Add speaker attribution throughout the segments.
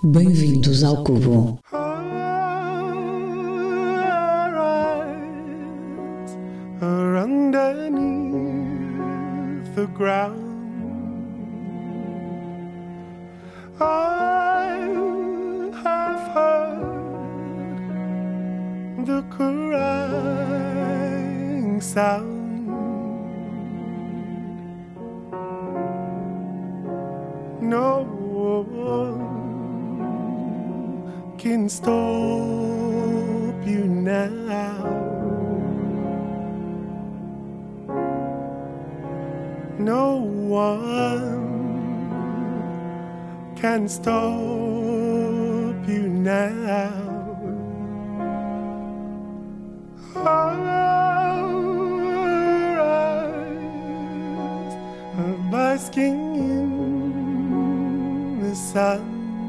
Speaker 1: Bem-vindos ao Cubo.
Speaker 2: Are underneath the ground. I have heard the crying sound. No one can stop you now. No one can stop you now. Our eyes are basking in the sun.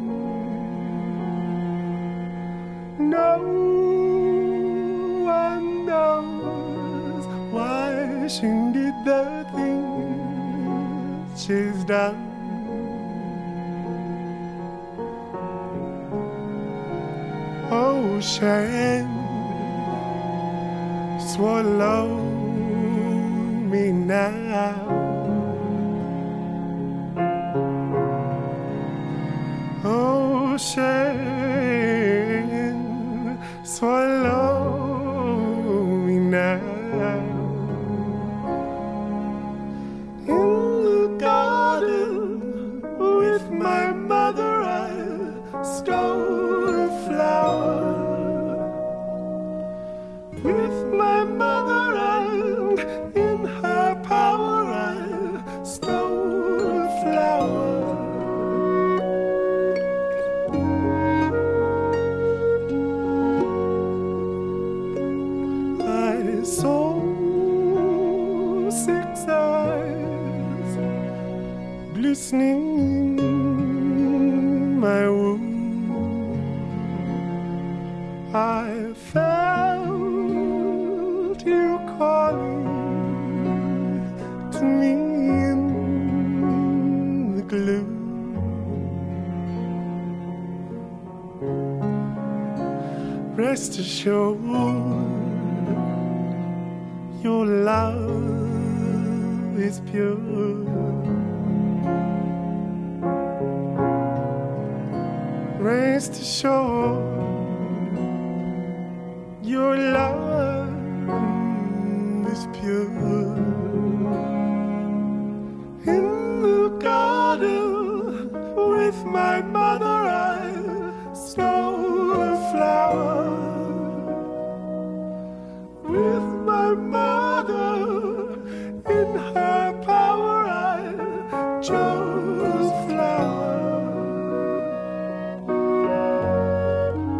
Speaker 2: No one knows why she did the things she's done. Ocean, swallow me now. Ocean, swallow me now. In the garden with my mother I stole a flower. With my mother and in her power I stole a flower. I saw 6 eyes glistening in my womb. I felt you calling to me in the gloom. Rest assured, your love is pure. Rest assured, your love is pure. In the garden with my mother I stole a flower. With my mother in her power I chose flower.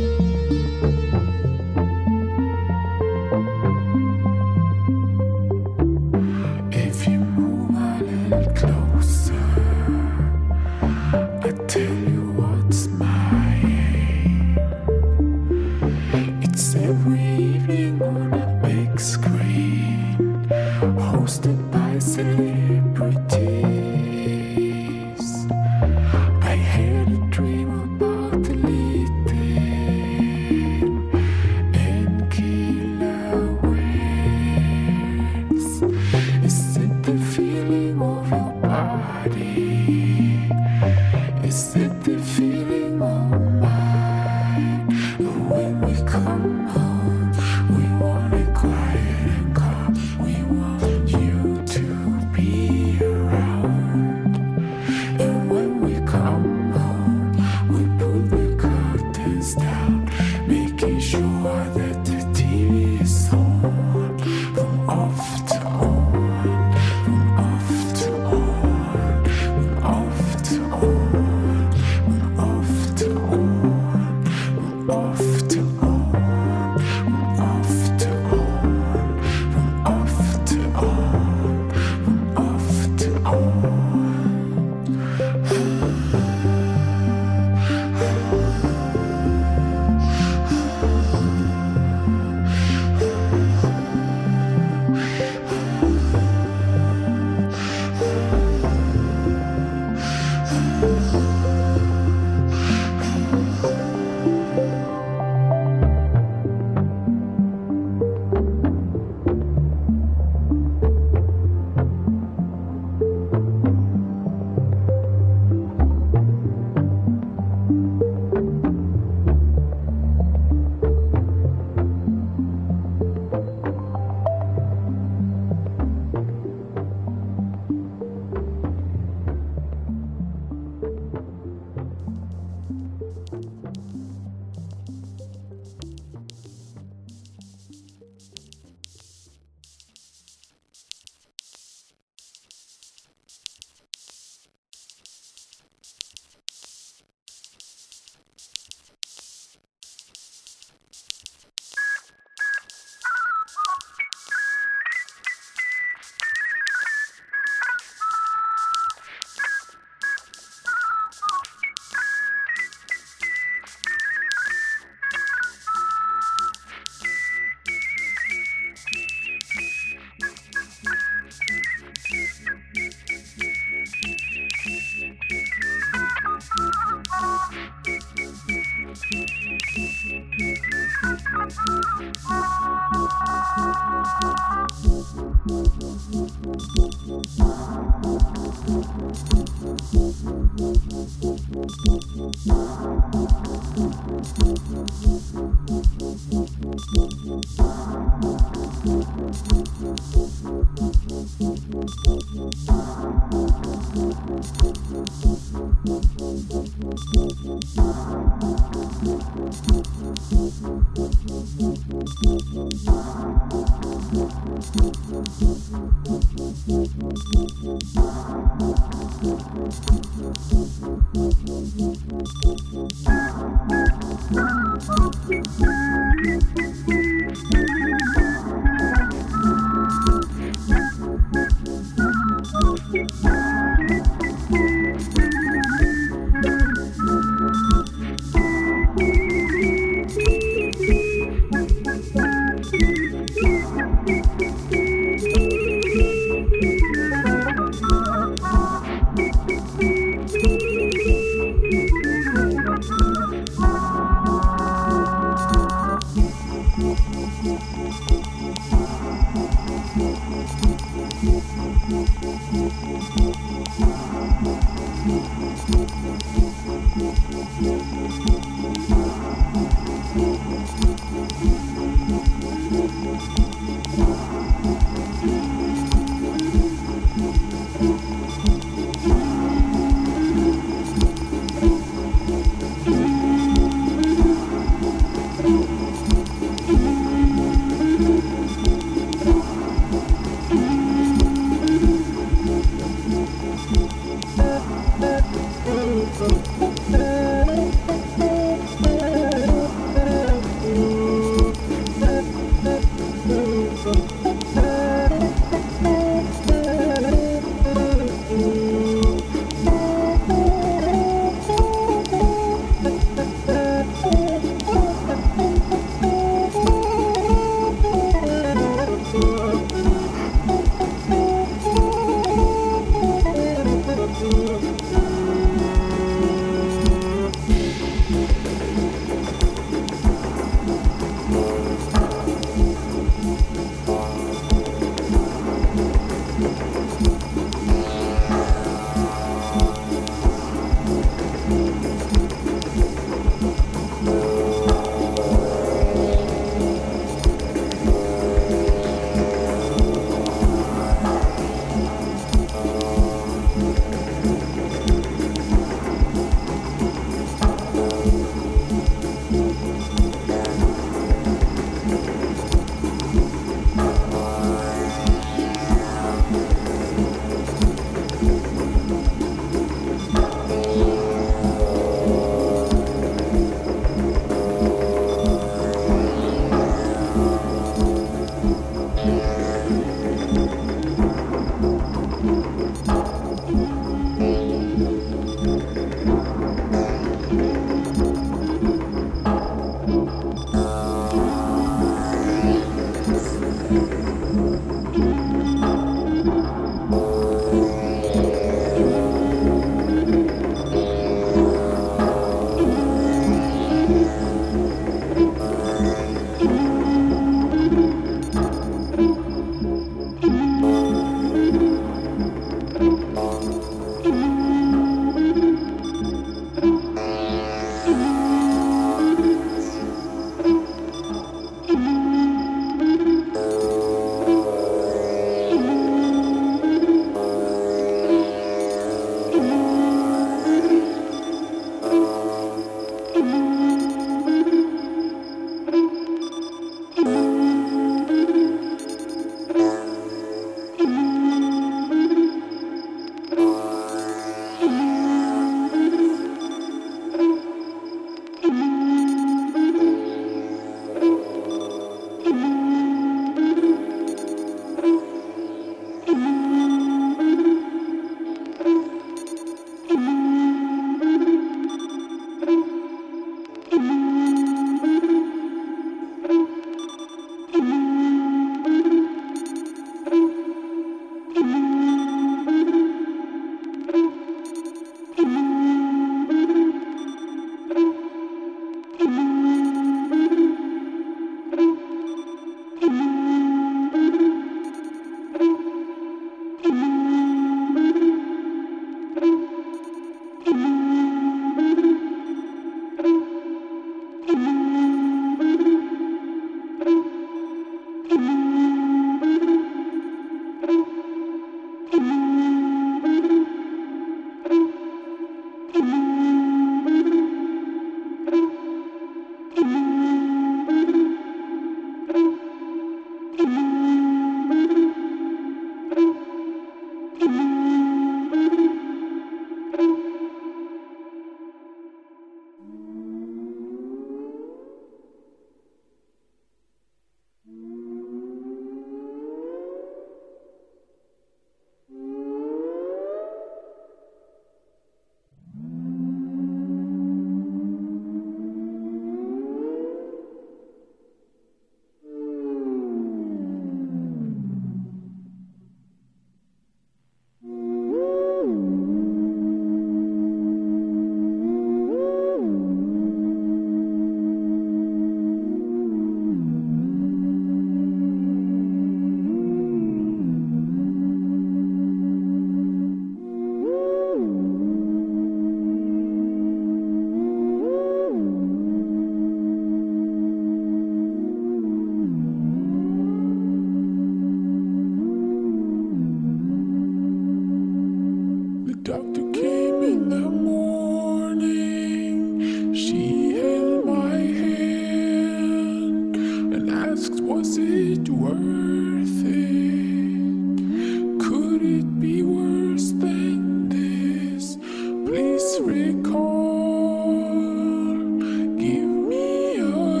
Speaker 3: worth it? Could it be worse than this? Please recall, give me a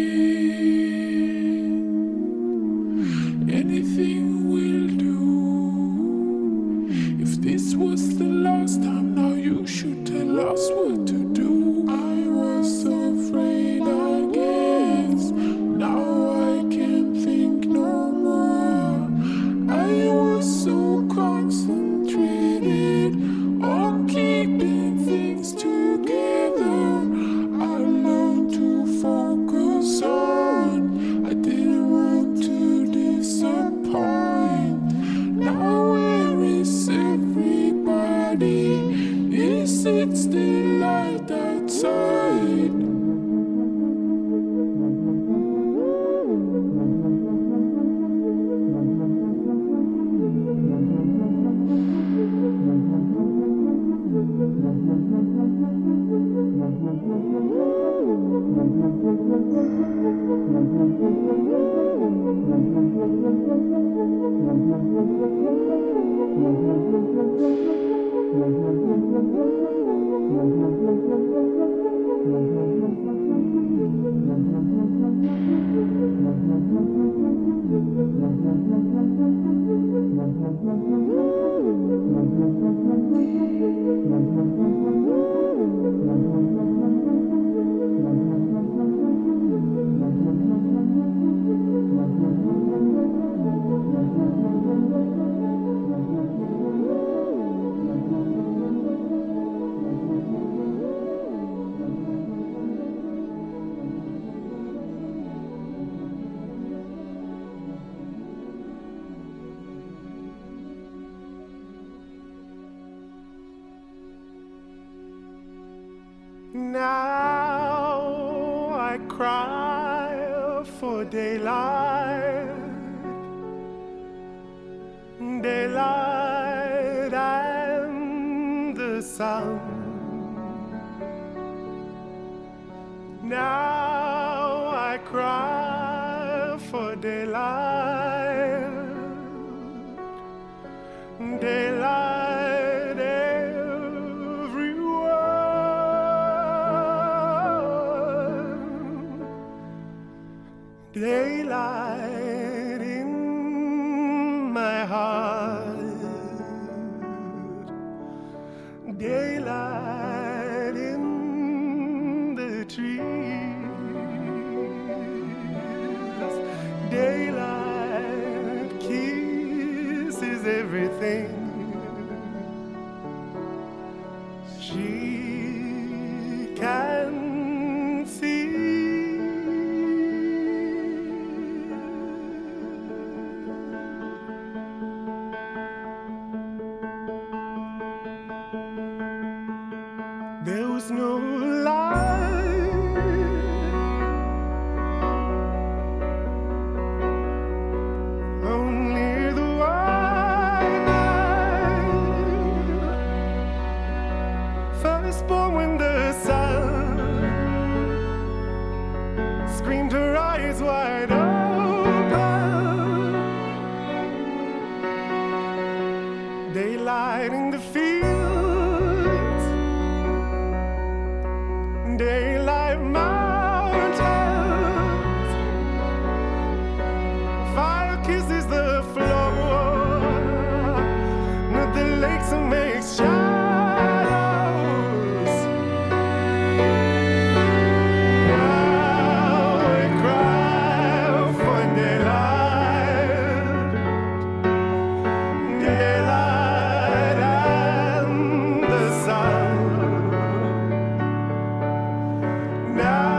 Speaker 3: hint. Anything will do. If this was the last time, now you should tell us what to do. I was so afraid, I guess. Now I can't think no more. I was so concentrated on keeping things together. I learned to focus on. I didn't want to disappoint. Now where is everybody? Is it still light outside?
Speaker 2: Now I cry for daylight, daylight and the sun. Now I cry for daylight, daylight everyone, daylight in my heart, daylight in the trees, daylight kisses everything. She can see. There was no light, only the white night. Firstborn when the sun screamed her eyes wide open. Daylight in the fields, daylight mountains, fire kisses the floor, not the lakes and makes shadows. Now I cry for daylight, daylight and the sun. Now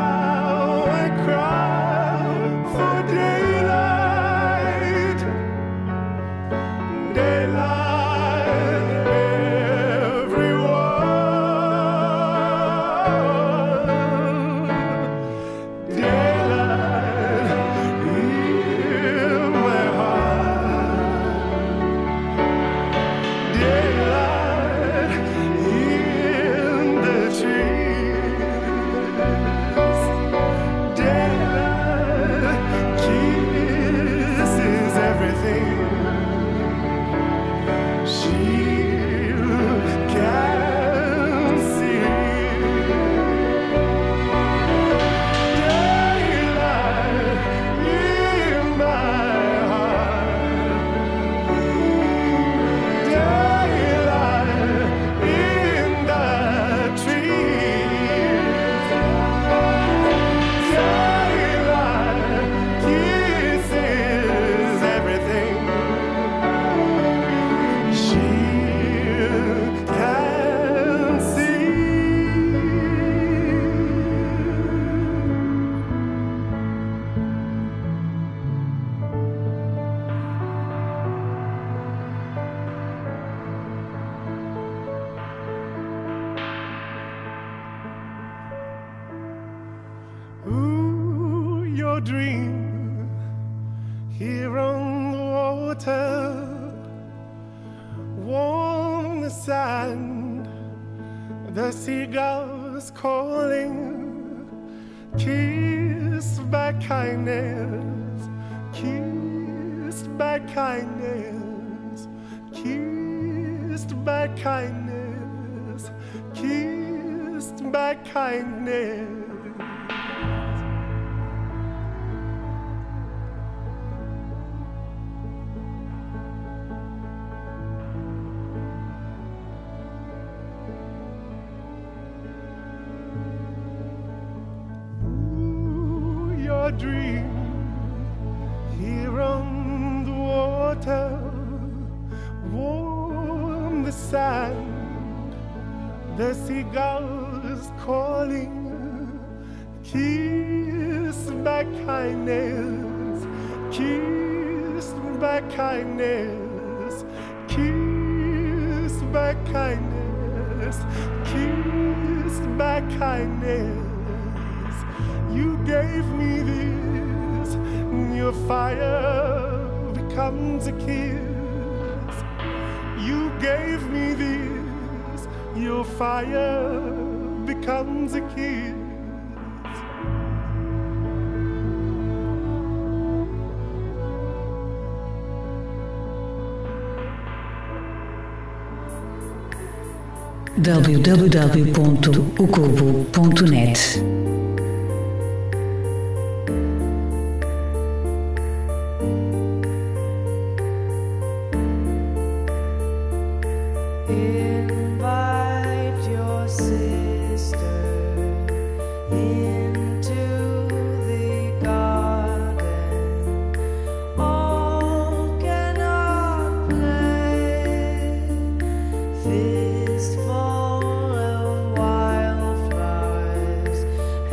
Speaker 2: your dream here on the water. Warm the sand, the seagulls calling. Kissed by kindness, kissed by kindness, kissed by kindness, kissed by kindness. Your dream here on the water, warm the sand, the seagulls calling. Kissed by kindness, kissed by kindness, kissed by kindness, kissed by kindness. You gave me this, your fire becomes a kiss. You gave me this, your fire becomes a kiss.
Speaker 1: www.ocubo.net
Speaker 4: Invite your sister into the garden. All cannot play. Fistful of wildflowers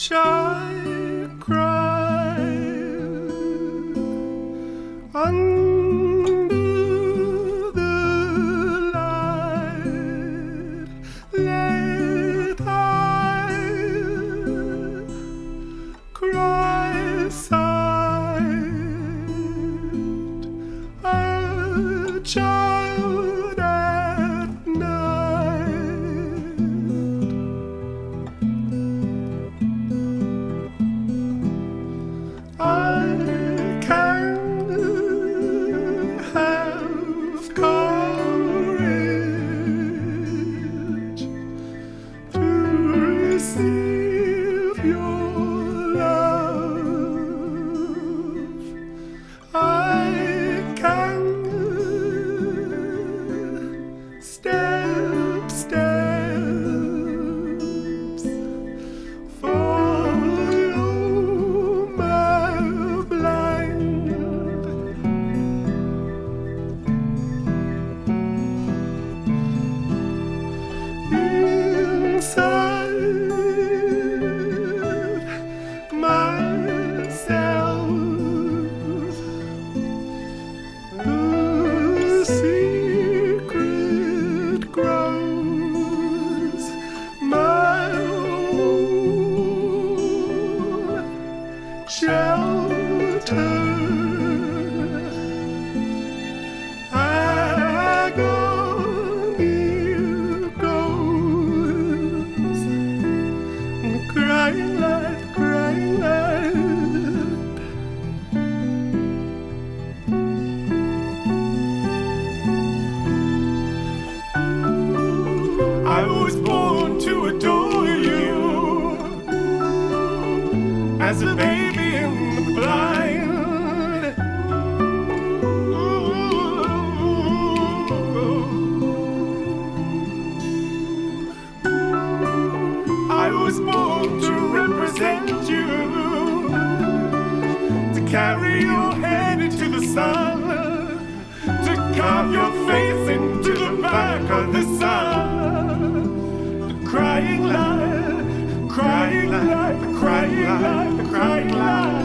Speaker 2: child cried under the light. Let I cry silent, a child at night. I can have courage to receive your love. I can steps follow my blind. Inside myself, the secret grows, my own shelter. Agony goes, crying light, crying light. I was born to adore you, as a baby in the blind. I was born to represent you, to carry your head into the sun, to carve your face into the back of the sun. The crying light, crying light, the crying light, the crying light.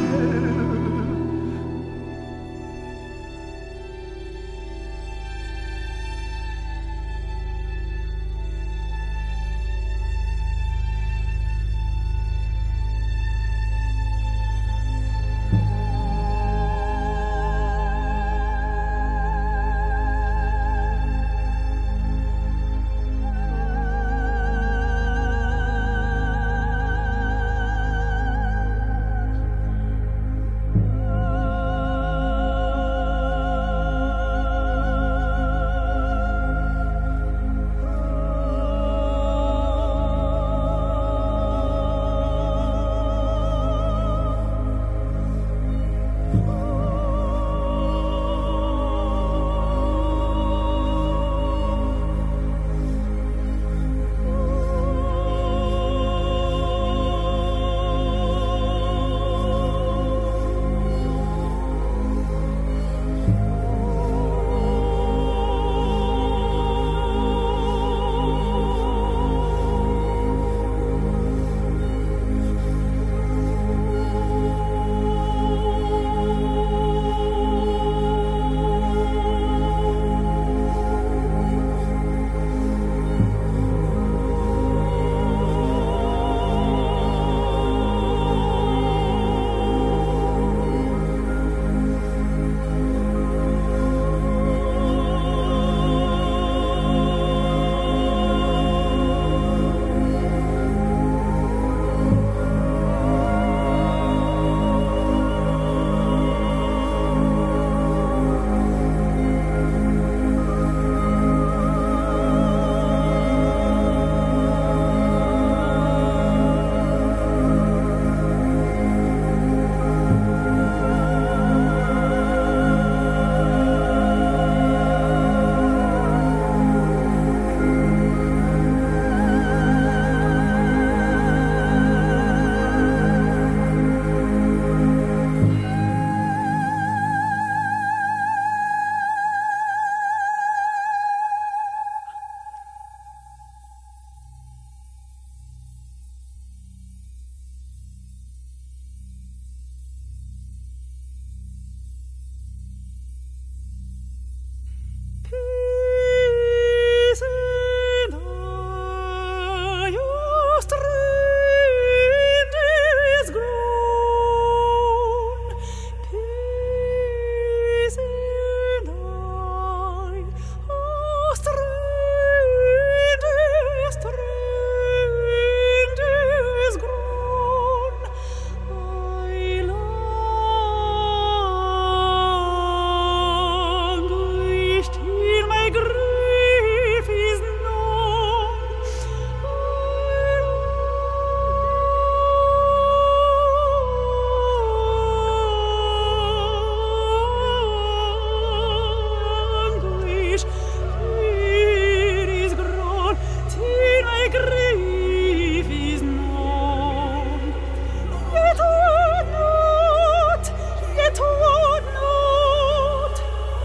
Speaker 4: grief is known. Yet would not, yet would not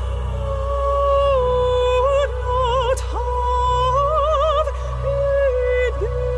Speaker 4: have it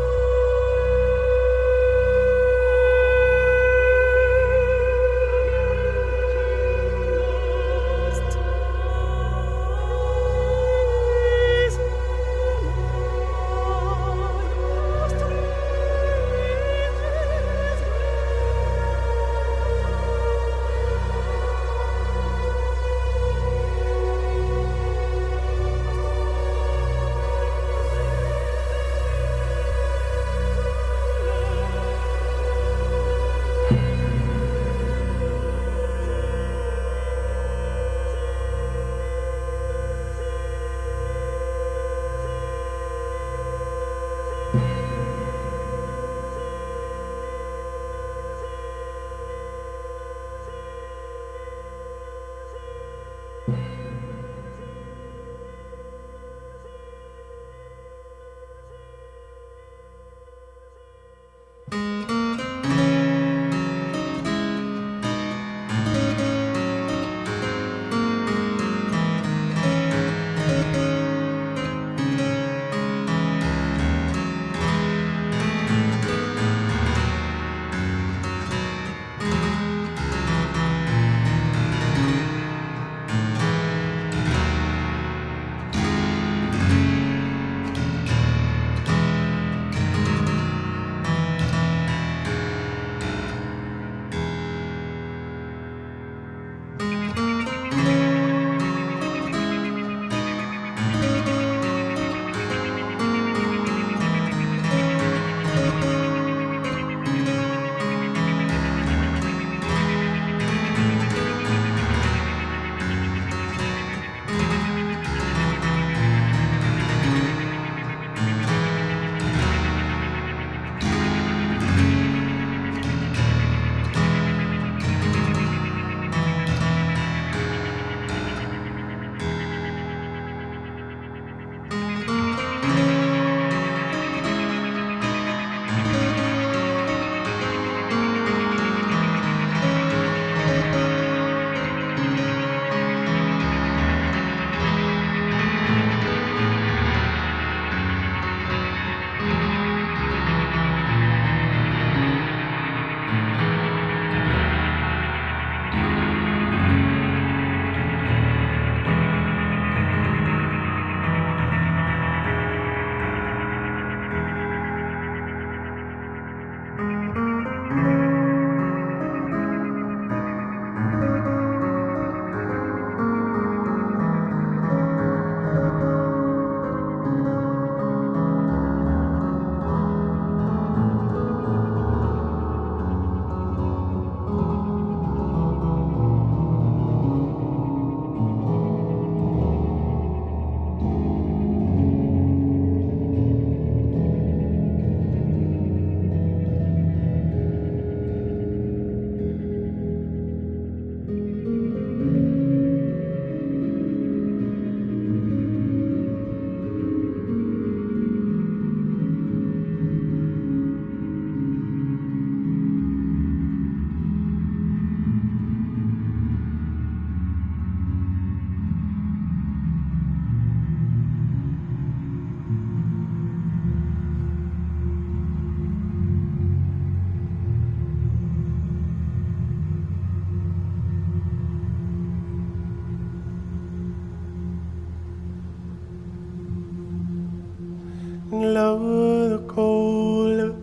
Speaker 2: Love the cold,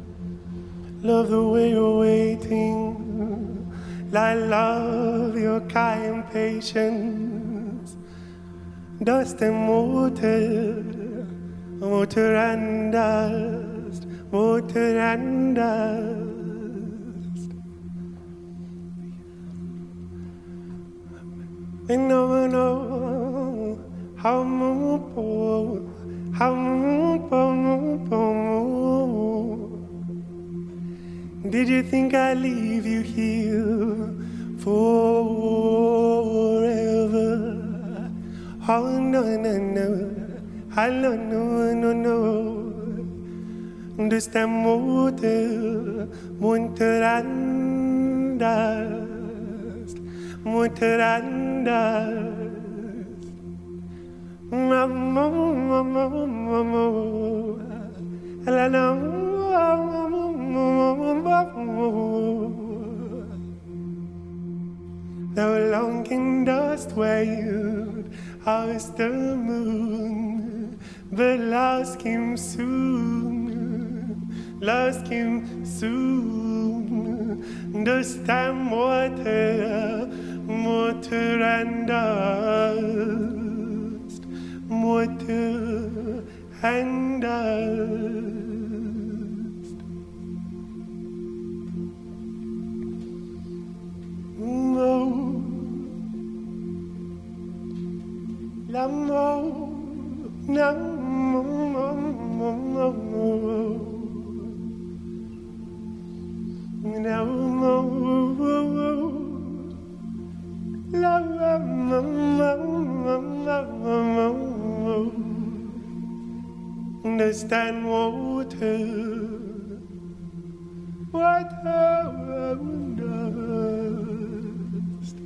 Speaker 2: love the way you're waiting. I love your kind patience. Dust and mortar, mortar and dust, mortar and dust. And no, no, how more. Did you think I'd leave you here forever? Oh no, no, no, I don't know, no, no. Desta moeder muito anders, muito anders. The longing dust wailed as the moon, but lost him soon, lost him soon. This time water, water and dust, water and dust. L'amour, understand water, water and dust.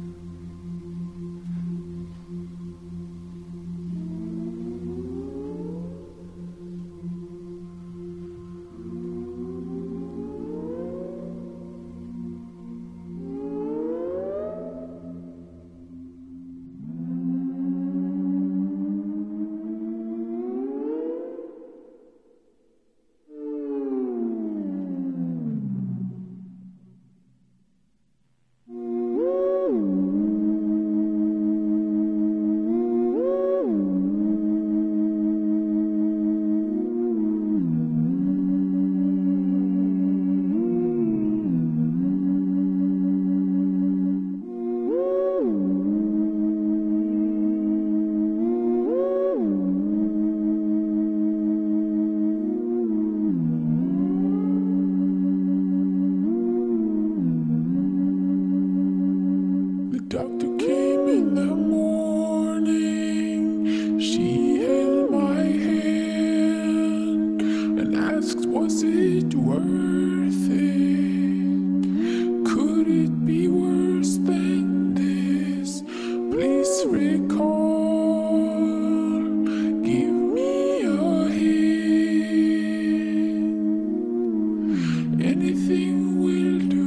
Speaker 2: Doctor came in the morning. She held my hand and asked, was it worth it? Could it be worse than this? Please recall, give me a hint. Anything will do.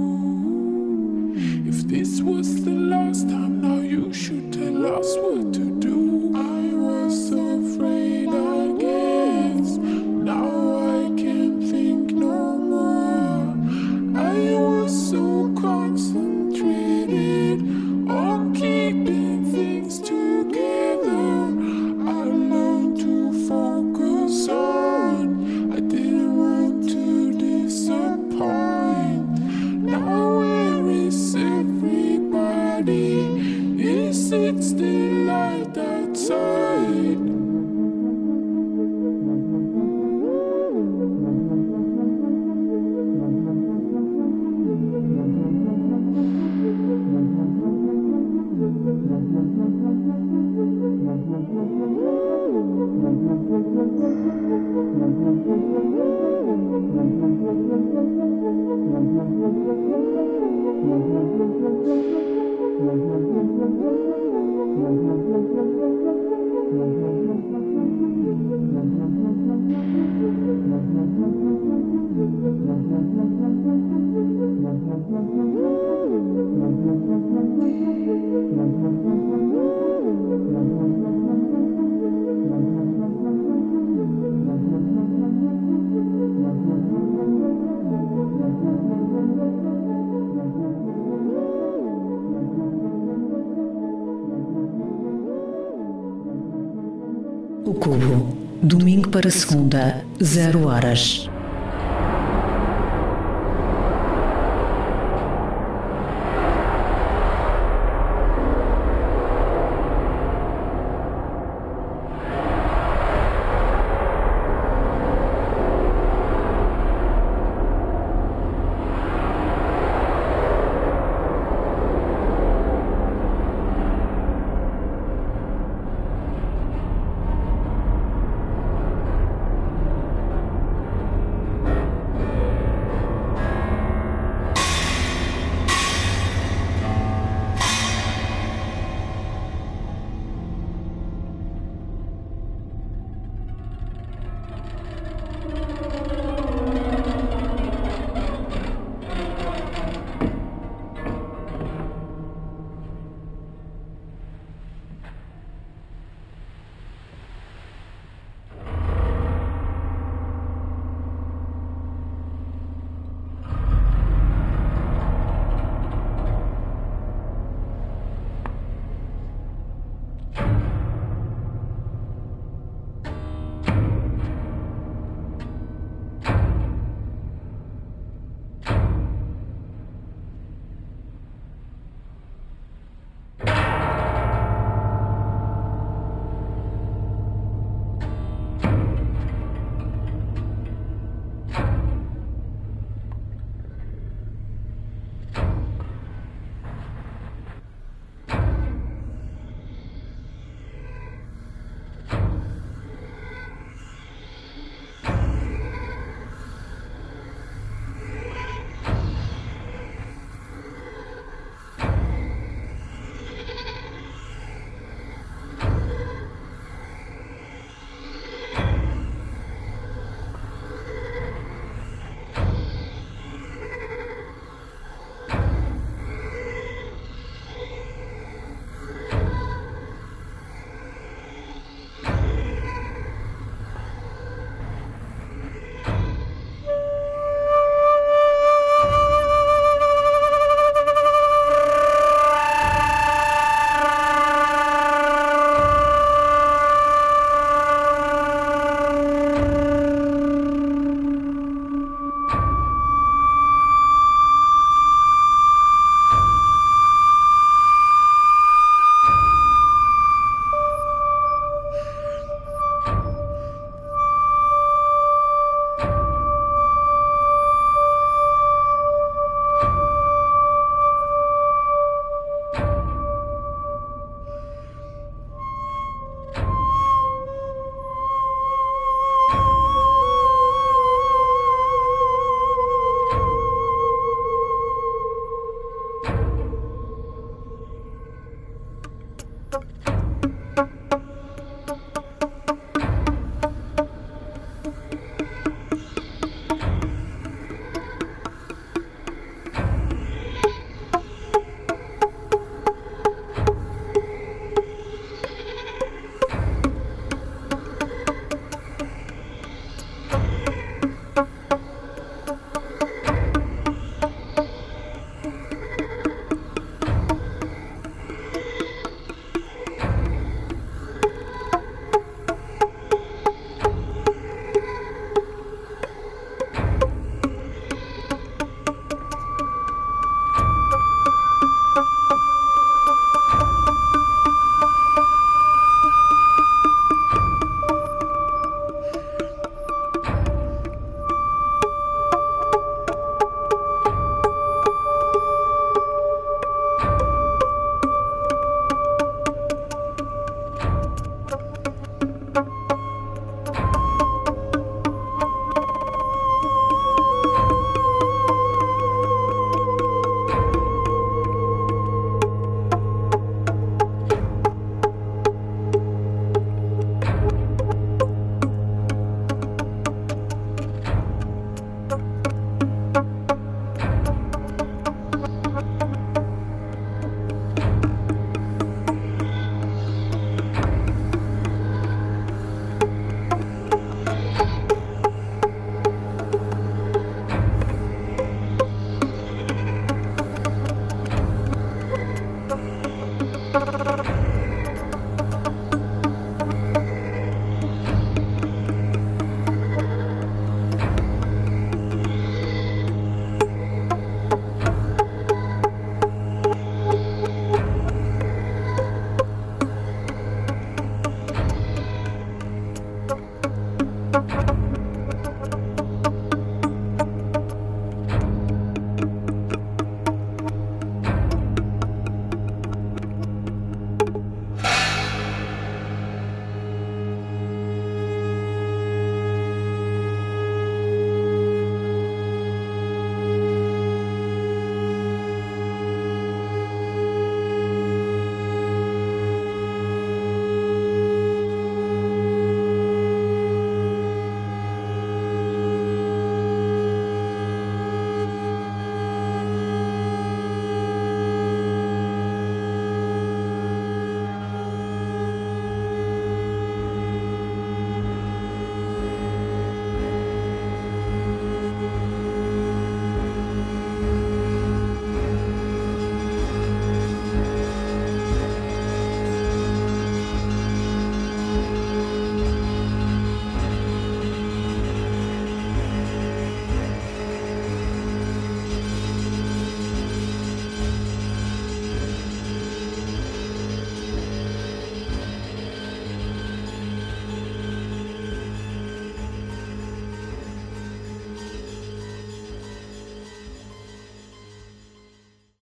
Speaker 2: If this was the last time, now you should tell us what to do. I was so afraid, I guess. Now I can't think no more. I was so concentrated on keeping things together. I learned to focus on. I didn't want to disappoint. Now where is everybody? Is it still light outside?
Speaker 1: O Cubo, domingo para segunda, 0 horas.